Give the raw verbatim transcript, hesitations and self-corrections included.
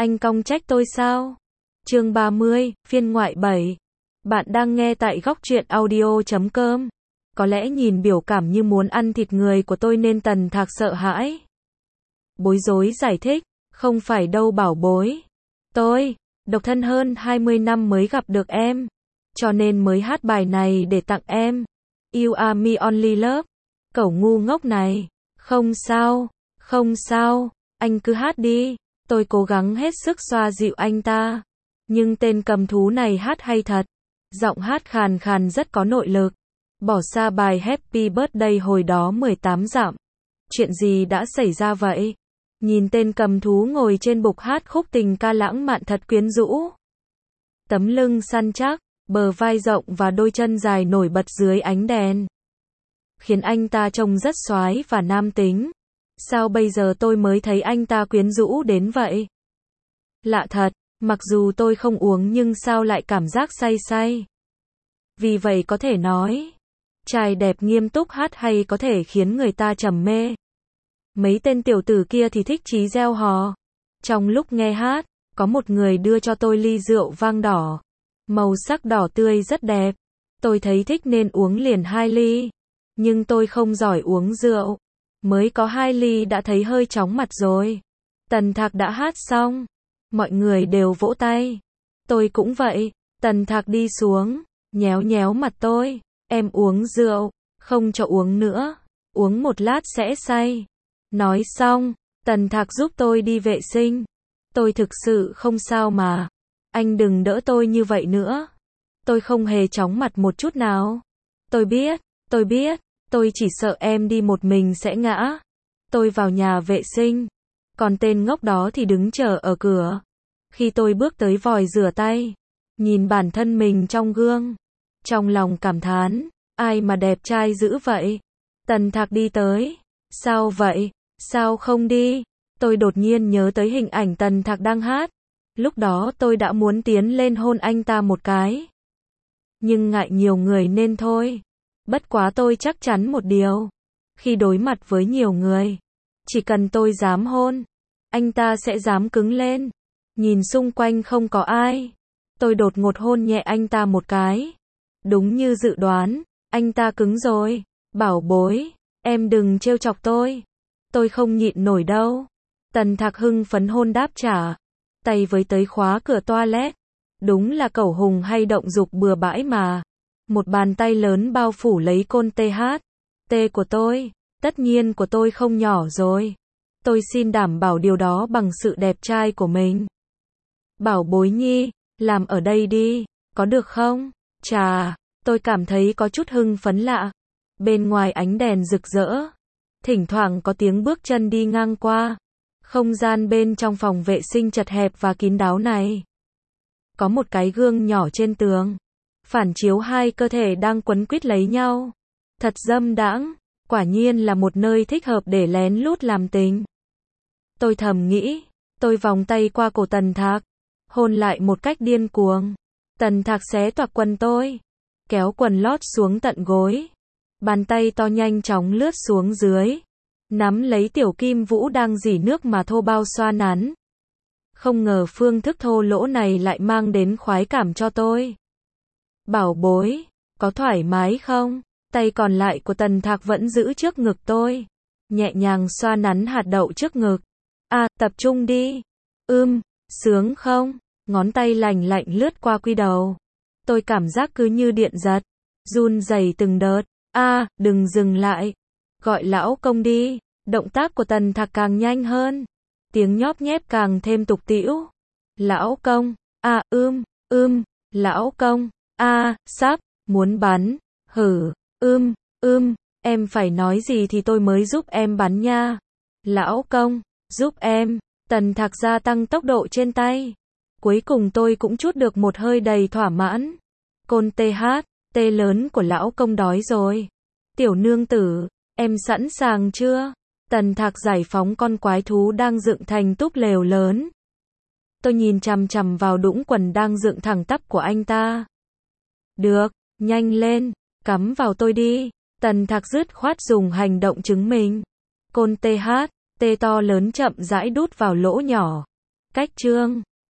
Anh cong trách tôi sao? Chương ba mươi, phiên ngoại bảy. Bạn đang nghe tại góc truyện audio chấm com. Có lẽ nhìn biểu cảm như muốn ăn thịt người của tôi nên Tần Thạc sợ hãi. Bối rối giải thích, không phải đâu bảo bối. Tôi, độc thân hơn hai mươi năm mới gặp được em. Cho nên mới hát bài này để tặng em. You are my only love. Cẩu ngu ngốc này. Không sao, không sao, anh cứ hát đi. Tôi cố gắng hết sức xoa dịu anh ta. Nhưng tên cầm thú này hát hay thật. Giọng hát khàn khàn rất có nội lực. Bỏ xa bài Happy Birthday hồi đó mười tám dặm. Chuyện gì đã xảy ra vậy? Nhìn tên cầm thú ngồi trên bục hát khúc tình ca lãng mạn thật quyến rũ. Tấm lưng săn chắc, bờ vai rộng và đôi chân dài nổi bật dưới ánh đèn. Khiến anh ta trông rất xoái và nam tính. Sao bây giờ tôi mới thấy anh ta quyến rũ đến vậy? Lạ thật, mặc dù tôi không uống nhưng sao lại cảm giác say say. Vì vậy có thể nói, trai đẹp nghiêm túc hát hay có thể khiến người ta trầm mê. Mấy tên tiểu tử kia thì thích chí reo hò. Trong lúc nghe hát, có một người đưa cho tôi ly rượu vang đỏ. Màu sắc đỏ tươi rất đẹp. Tôi thấy thích nên uống liền hai ly. Nhưng tôi không giỏi uống rượu. Mới có hai ly đã thấy hơi chóng mặt rồi. Tần Thạc đã hát xong. Mọi người đều vỗ tay. Tôi cũng vậy. Tần Thạc đi xuống, nhéo nhéo mặt tôi. Em uống rượu, không cho uống nữa. Uống một lát sẽ say. Nói xong, Tần Thạc giúp tôi đi vệ sinh. Tôi thực sự không sao mà. Anh đừng đỡ tôi như vậy nữa. Tôi không hề chóng mặt một chút nào. Tôi biết, tôi biết. Tôi chỉ sợ em đi một mình sẽ ngã. Tôi vào nhà vệ sinh. Còn tên ngốc đó thì đứng chờ ở cửa. Khi tôi bước tới vòi rửa tay, nhìn bản thân mình trong gương, trong lòng cảm thán, ai mà đẹp trai dữ vậy. Tần Thạc đi tới. Sao vậy? Sao không đi? Tôi đột nhiên nhớ tới hình ảnh Tần Thạc đang hát. Lúc đó tôi đã muốn tiến lên hôn anh ta một cái. Nhưng ngại nhiều người nên thôi. Bất quá tôi chắc chắn một điều. Khi đối mặt với nhiều người, chỉ cần tôi dám hôn, anh ta sẽ dám cứng lên. Nhìn xung quanh không có ai. Tôi đột ngột hôn nhẹ anh ta một cái. Đúng như dự đoán, anh ta cứng rồi. Bảo bối, em đừng trêu chọc tôi. Tôi không nhịn nổi đâu. Tần Thạc hưng phấn hôn đáp trả. Tay với tới khóa cửa toilet. Đúng là cẩu hùng hay động dục bừa bãi mà. Một bàn tay lớn bao phủ lấy côn tê hát. Tê của tôi, tất nhiên của tôi không nhỏ rồi. Tôi xin đảm bảo điều đó bằng sự đẹp trai của mình. Bảo bối nhi, làm ở đây đi, có được không? Chà, tôi cảm thấy có chút hưng phấn lạ. Bên ngoài ánh đèn rực rỡ. Thỉnh thoảng có tiếng bước chân đi ngang qua. Không gian bên trong phòng vệ sinh chật hẹp và kín đáo này. Có một cái gương nhỏ trên tường. Phản chiếu hai cơ thể đang quấn quýt lấy nhau. Thật dâm đãng, quả nhiên là một nơi thích hợp để lén lút làm tình. Tôi thầm nghĩ, tôi vòng tay qua cổ Tần Thạc, hôn lại một cách điên cuồng. Tần Thạc xé toạc quần tôi, kéo quần lót xuống tận gối. Bàn tay to nhanh chóng lướt xuống dưới, nắm lấy tiểu kim vũ đang rỉ nước mà thô bao xoa nắn. Không ngờ phương thức thô lỗ này lại mang đến khoái cảm cho tôi. Bảo bối, có thoải mái không? Tay còn lại của Tần Thạc vẫn giữ trước ngực tôi. Nhẹ nhàng xoa nắn hạt đậu trước ngực. À, tập trung đi. Ưm, sướng không? Ngón tay lành lạnh lướt qua quy đầu. Tôi cảm giác cứ như điện giật. Run rẩy từng đợt. À, đừng dừng lại. Gọi lão công đi. Động tác của Tần Thạc càng nhanh hơn. Tiếng nhóp nhép càng thêm tục tĩu. Lão công. À, ưm, ưm, lão công. À, sắp, muốn bắn. Hử, ưm, ưm, em phải nói gì thì tôi mới giúp em bắn nha. Lão công, giúp em. Tần Thạc gia tăng tốc độ trên tay. Cuối cùng tôi cũng trút được một hơi đầy thỏa mãn. Côn tê hát, tê lớn của lão công đói rồi. Tiểu nương tử, em sẵn sàng chưa? Tần Thạc giải phóng con quái thú đang dựng thành túp lều lớn. Tôi nhìn chằm chằm vào đũng quần đang dựng thẳng tắp của anh ta. Được, nhanh lên, cắm vào tôi đi. Tần Thạc dứt khoát dùng hành động chứng minh. Côn tê hát, tê to lớn chậm rãi đút vào lỗ nhỏ. Cách chương